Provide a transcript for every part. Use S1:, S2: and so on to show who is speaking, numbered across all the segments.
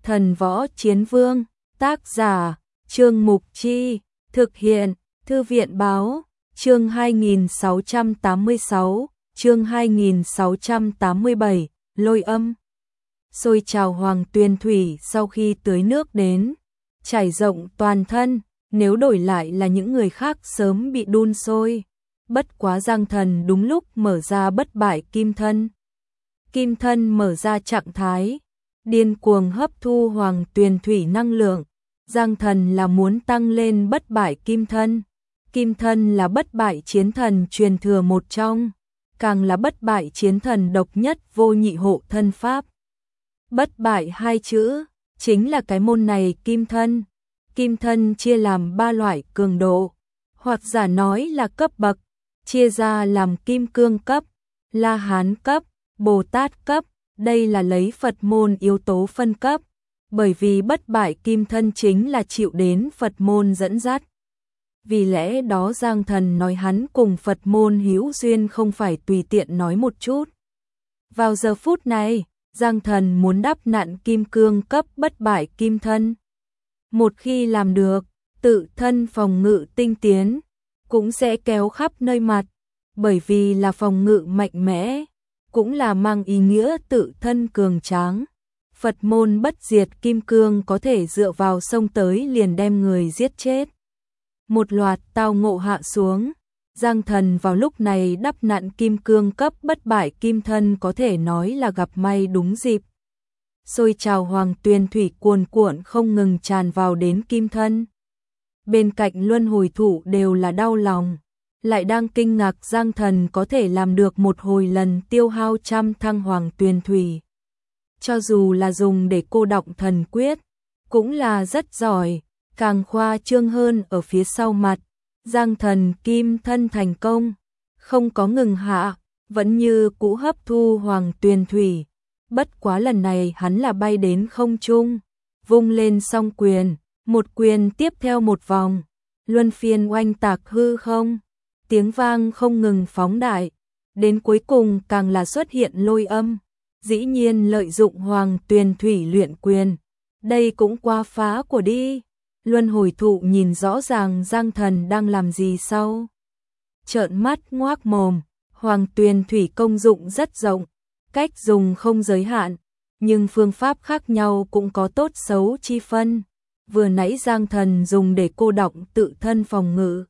S1: Thần Võ Chiến Vương, tác giả, Trương Mục Chi, thực hiện, Thư viện Báo, chương 2686, chương 2687, lôi âm. Xôi trào Hoàng Tuyền Thủy sau khi tưới nước đến, trải rộng toàn thân, nếu đổi lại là những người khác sớm bị đun sôi. Bất quá Giang Thần đúng lúc mở ra bất bại kim thân. Kim thân mở ra trạng thái điên cuồng hấp thu Hoàng Tuyền Thủy năng lượng. Giang Thần là muốn tăng lên bất bại kim thân. Kim thân là bất bại chiến thần truyền thừa một trong, càng là bất bại chiến thần độc nhất vô nhị hộ thân pháp. Bất bại hai chữ chính là cái môn này kim thân. Kim thân chia làm 3 loại cường độ, hoặc giả nói là cấp bậc, chia ra làm kim cương cấp, La Hán cấp, Bồ Tát cấp. Đây là lấy Phật môn yếu tố phân cấp, bởi vì bất bại kim thân chính là chịu đến Phật môn dẫn dắt. Vì lẽ đó Giang Thần nói hắn cùng Phật môn hữu duyên không phải tùy tiện nói một chút. Vào giờ phút này, Giang Thần muốn đắp nặn kim cương cấp bất bại kim thân. Một khi làm được, tự thân phòng ngự tinh tiến, cũng sẽ kéo khắp nơi mặt, bởi vì là phòng ngự mạnh mẽ, cũng là mang ý nghĩa tự thân cường tráng. Phật môn bất diệt kim cương có thể dựa vào xông tới liền đem người giết chết. Một loạt tao ngộ hạ xuống, Giang Thần vào lúc này đắp nặn kim cương cấp bất bại kim thân có thể nói là gặp may đúng dịp. Xôi trào Hoàng Tuyền Thủy cuồn cuộn không ngừng tràn vào đến kim thân. Bên cạnh luân hồi thủ đều là đau lòng, lại đang kinh ngạc Giang Thần có thể làm được một hồi lần tiêu hao 100 thăng Hoàng Tuyền Thủy. Cho dù là dùng để cô đọng thần quyết, cũng là rất giỏi, càng khoa trương hơn ở phía sau mặt. Giang Thần kim thân thành công, không có ngừng hạ, vẫn như cũ hấp thu Hoàng Tuyền Thủy. Bất quá lần này hắn là bay đến không trung, vung lên song quyền, một quyền tiếp theo một vòng, luân phiên oanh tạc hư không, tiếng vang không ngừng phóng đại, đến cuối cùng càng là xuất hiện lôi âm, dĩ nhiên lợi dụng Hoàng Tuyền Thủy luyện quyền, đây cũng quá phá của đi. Luân hồi thụ nhìn rõ ràng Giang Thần đang làm gì sau, trợn mắt ngoác mồm. Hoàng Tuyền Thủy công dụng rất rộng, cách dùng không giới hạn, nhưng phương pháp khác nhau cũng có tốt xấu chi phân. Vừa nãy Giang Thần dùng để cô đọng tự thân phòng ngự,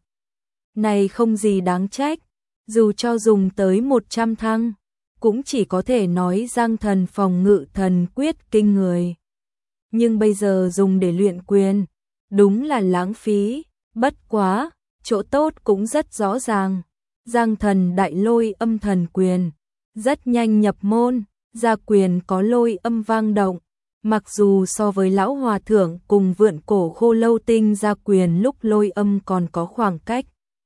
S1: này không gì đáng trách, dù cho dùng tới 100 thăng, cũng chỉ có thể nói Giang Thần phòng ngự thần quyết kinh người. Nhưng bây giờ dùng để luyện quyền, đúng là lãng phí. Bất quá, chỗ tốt cũng rất rõ ràng. Giang Thần đại lôi âm thần quyền, rất nhanh nhập môn, ra quyền có lôi âm vang động. Mặc dù so với lão hòa thượng cùng vượn cổ khô lâu tinh ra quyền lúc lôi âm còn có khoảng cách,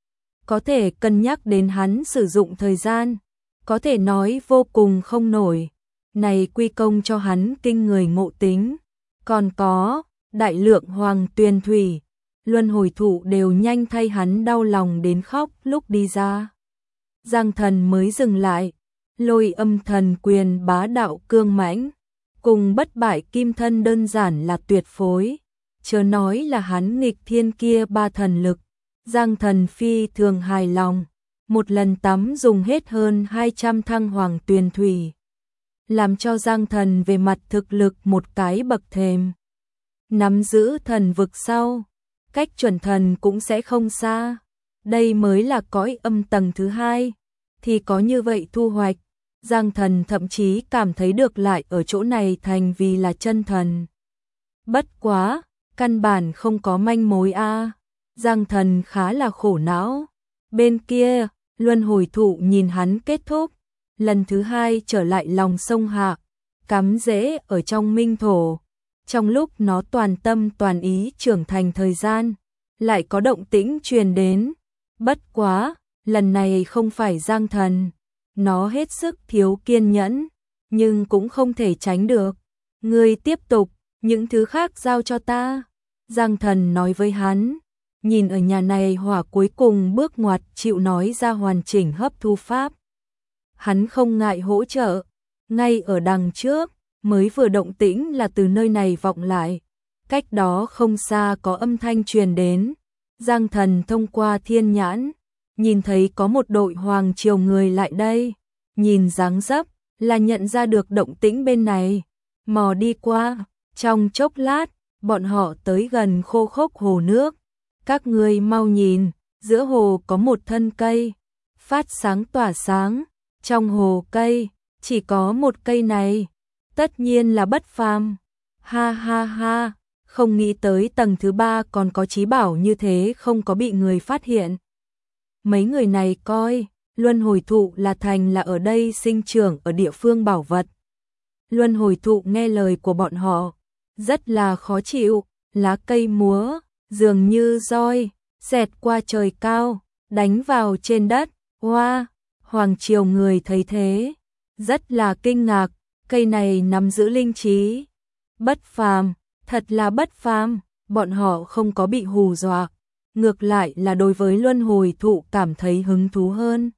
S1: có thể cân nhắc đến hắn sử dụng thời gian, có thể nói vô cùng không nổi. Này quy công cho hắn kinh người ngộ tính, còn có đại lượng Hoàng Tuyền Thủy, luân hồi thụ đều nhanh thay hắn đau lòng đến khóc lúc đi ra. Giang Thần mới dừng lại, lôi âm thần quyền bá đạo cương mãnh, cùng bất bại kim thân đơn giản là tuyệt phối, chớ nói là hắn nghịch thiên kia 3 thần lực. Giang Thần phi thường hài lòng, một lần tắm dùng hết hơn 200 thăng Hoàng Tuyền Thủy, làm cho Giang Thần về mặt thực lực một cái bậc thềm. Nắm giữ thần vực sau, cách chuẩn thần cũng sẽ không xa. Đây mới là cõi âm tầng thứ 2, thì có như vậy thu hoạch, Giang Thần thậm chí cảm thấy được lại ở chỗ này thành vì là chân thần. Bất quá, căn bản không có manh mối a. Giang Thần khá là khổ não. Bên kia, luân hồi thụ nhìn hắn kết thúc, lần thứ 2 trở lại lòng sông Hạ, cắm rễ ở trong minh thổ. Trong lúc nó toàn tâm toàn ý trưởng thành thời gian, lại có động tĩnh truyền đến. Bất quá, lần này không phải Giang Thần, nó hết sức thiếu kiên nhẫn, nhưng cũng không thể tránh được. Ngươi tiếp tục, những thứ khác giao cho ta. Giang Thần nói với hắn, nhìn ở nhà này hỏa cuối cùng bước ngoặt chịu nói ra hoàn chỉnh hấp thu pháp. Hắn không ngại hỗ trợ, ngay ở đằng trước, mới vừa động tĩnh là từ nơi này vọng lại. Cách đó không xa có âm thanh truyền đến. Giang Thần thông qua thiên nhãn, nhìn thấy có một đội hoàng triều người lại đây. Nhìn dáng dấp là nhận ra được động tĩnh bên này. Mò đi qua, trong chốc lát, bọn họ tới gần khô khốc hồ nước. Các ngươi mau nhìn, giữa hồ có một thân cây, phát sáng tỏa sáng. Trong hồ cây, chỉ có một cây này, tất nhiên là bất phàm. Ha ha ha, không nghĩ tới tầng thứ 3 còn có trí bảo như thế không có bị người phát hiện. Mấy người này coi, luân hồi thụ là thành là ở đây sinh trưởng ở địa phương bảo vật. Luân hồi thụ nghe lời của bọn họ, rất là khó chịu, lá cây múa, dường như roi, xẹt qua trời cao, đánh vào trên đất. Hoa, hoàng triều người thấy thế, rất là kinh ngạc, cây này nắm giữ linh trí. Bất phàm, thật là bất phàm, bọn họ không có bị hù dọa, ngược lại là đối với luân hồi thụ cảm thấy hứng thú hơn.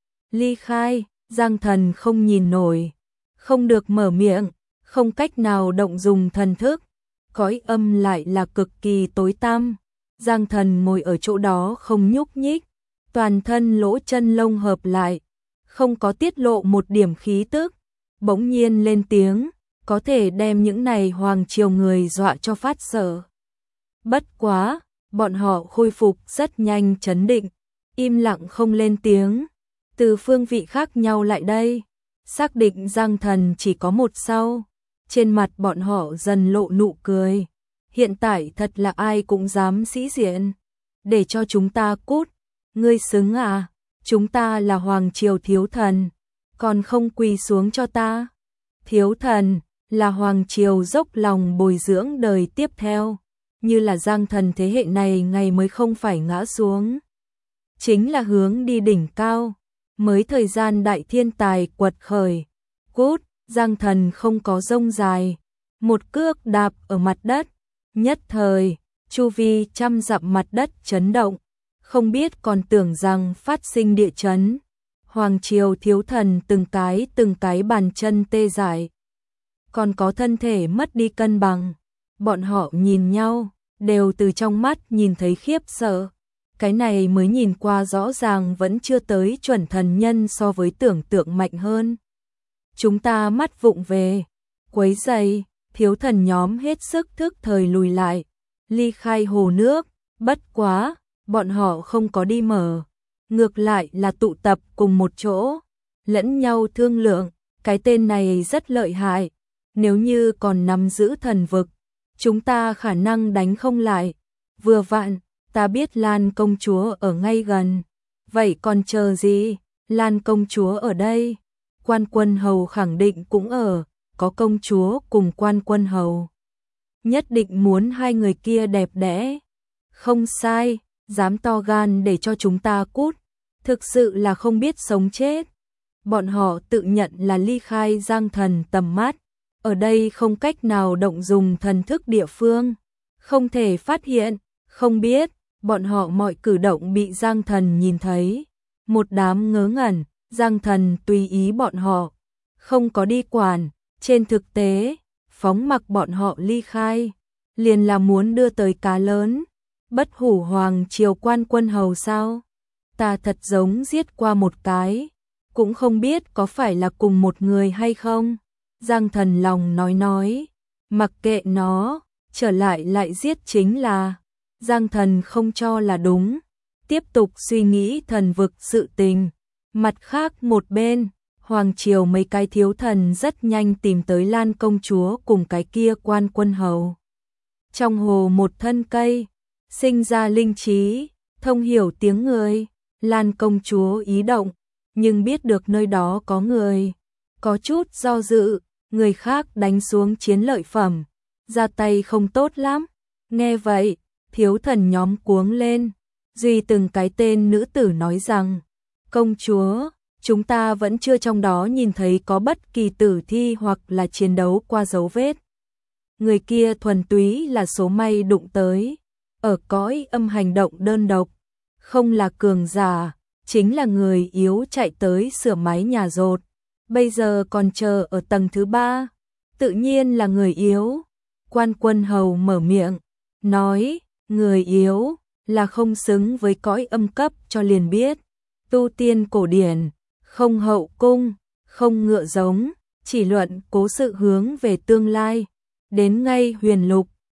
S1: Ly khai, Giang Thần không nhìn nổi, không được mở miệng, không cách nào động dùng thần thức, cõi âm lại là cực kỳ tối tăm. Giang Thần ngồi ở chỗ đó không nhúc nhích, toàn thân lỗ chân lông hợp lại, không có tiết lộ một điểm khí tức, bỗng nhiên lên tiếng, có thể đem những này hoàng triều người dọa cho phát sợ. Bất quá, bọn họ khôi phục rất nhanh trấn định, im lặng không lên tiếng. Từ phương vị khác nhau lại đây, xác định Giang Thần chỉ có một sau, trên mặt bọn họ dần lộ nụ cười. Hiện tại thật là ai cũng dám sĩ diện, để cho chúng ta cút, ngươi xứng à, chúng ta là hoàng triều thiếu thần, còn không quỳ xuống cho ta. Thiếu thần là hoàng triều dốc lòng bồi dưỡng đời tiếp theo, như là Giang Thần thế hệ này ngày mới không phải ngã xuống, chính là hướng đi đỉnh cao, mới thời gian đại thiên tài quật khởi. Cút, Giang Thần không có rông dài, một cước đạp ở mặt đất, nhất thời, chu vi trăm dặm mặt đất chấn động, không biết còn tưởng rằng phát sinh địa chấn. Hoàng triều thiếu thần từng cái bàn chân tê dại, còn có thân thể mất đi cân bằng. Bọn họ nhìn nhau, đều từ trong mắt nhìn thấy khiếp sợ. Cái này mới nhìn qua rõ ràng vẫn chưa tới chuẩn thần nhân so với tưởng tượng mạnh hơn. Chúng ta mắt vụng về, quấy rầy, thiếu thần nhóm hết sức thức thời lùi lại, ly khai hồ nước. Bất quá, bọn họ không có đi mở, ngược lại là tụ tập cùng một chỗ, lẫn nhau thương lượng, cái tên này rất lợi hại, nếu như còn nắm giữ thần vực, chúng ta khả năng đánh không lại. Vừa vặn, ta biết Lan công chúa ở ngay gần, vậy còn chờ gì, Lan công chúa ở đây, Quan Quân Hầu khẳng định cũng ở, có công chúa cùng Quan Quân Hầu, nhất định muốn hai người kia đẹp đẽ. Không sai, dám to gan để cho chúng ta cút, thực sự là không biết sống chết. Bọn họ tự nhận là ly khai Giang Thần tầm mắt, ở đây không cách nào động dùng thần thức địa phương, không thể phát hiện, không biết, bọn họ mọi cử động bị Giang Thần nhìn thấy. Một đám ngớ ngẩn, Giang Thần tùy ý bọn họ, không có đi quản, trên thực tế, phóng mặc bọn họ ly khai, liền là muốn đưa tới cá lớn. Bất hủ hoàng triều Quan Quân Hầu sao? Ta thật giống giết qua một cái, cũng không biết có phải là cùng một người hay không. Giang Thần lòng nói, mặc kệ nó, trở lại giết chính là. Giang Thần không cho là đúng, tiếp tục suy nghĩ thần vực sự tình. Mặt khác một bên, hoàng triều mấy cái thiếu thần rất nhanh tìm tới Lan công chúa cùng cái kia Quan Quân Hầu. Trong hồ một thân cây, sinh ra linh trí, thông hiểu tiếng người. Lan công chúa ý động, nhưng biết được nơi đó có người, có chút do dự, người khác đánh xuống chiến lợi phẩm, ra tay không tốt lắm. Nghe vậy, thiếu thần nhóm cuống lên, duy từng cái tên nữ tử nói rằng, công chúa, chúng ta vẫn chưa trong đó nhìn thấy có bất kỳ tử thi hoặc là chiến đấu qua dấu vết. Người kia thuần túy là số may đụng tới, ở cõi âm hành động đơn độc, không là cường giả, chính là người yếu chạy tới sửa mái nhà dột, bây giờ còn chờ ở tầng thứ 3. tự nhiên là người yếu. Quan Quân Hầu mở miệng, nói, người yếu là không xứng với cõi âm cấp cho liền biết. Tu tiên cổ điển, không hậu cung, không ngựa giống, chỉ luận cố sự hướng về tương lai. Đến ngay huyền lục,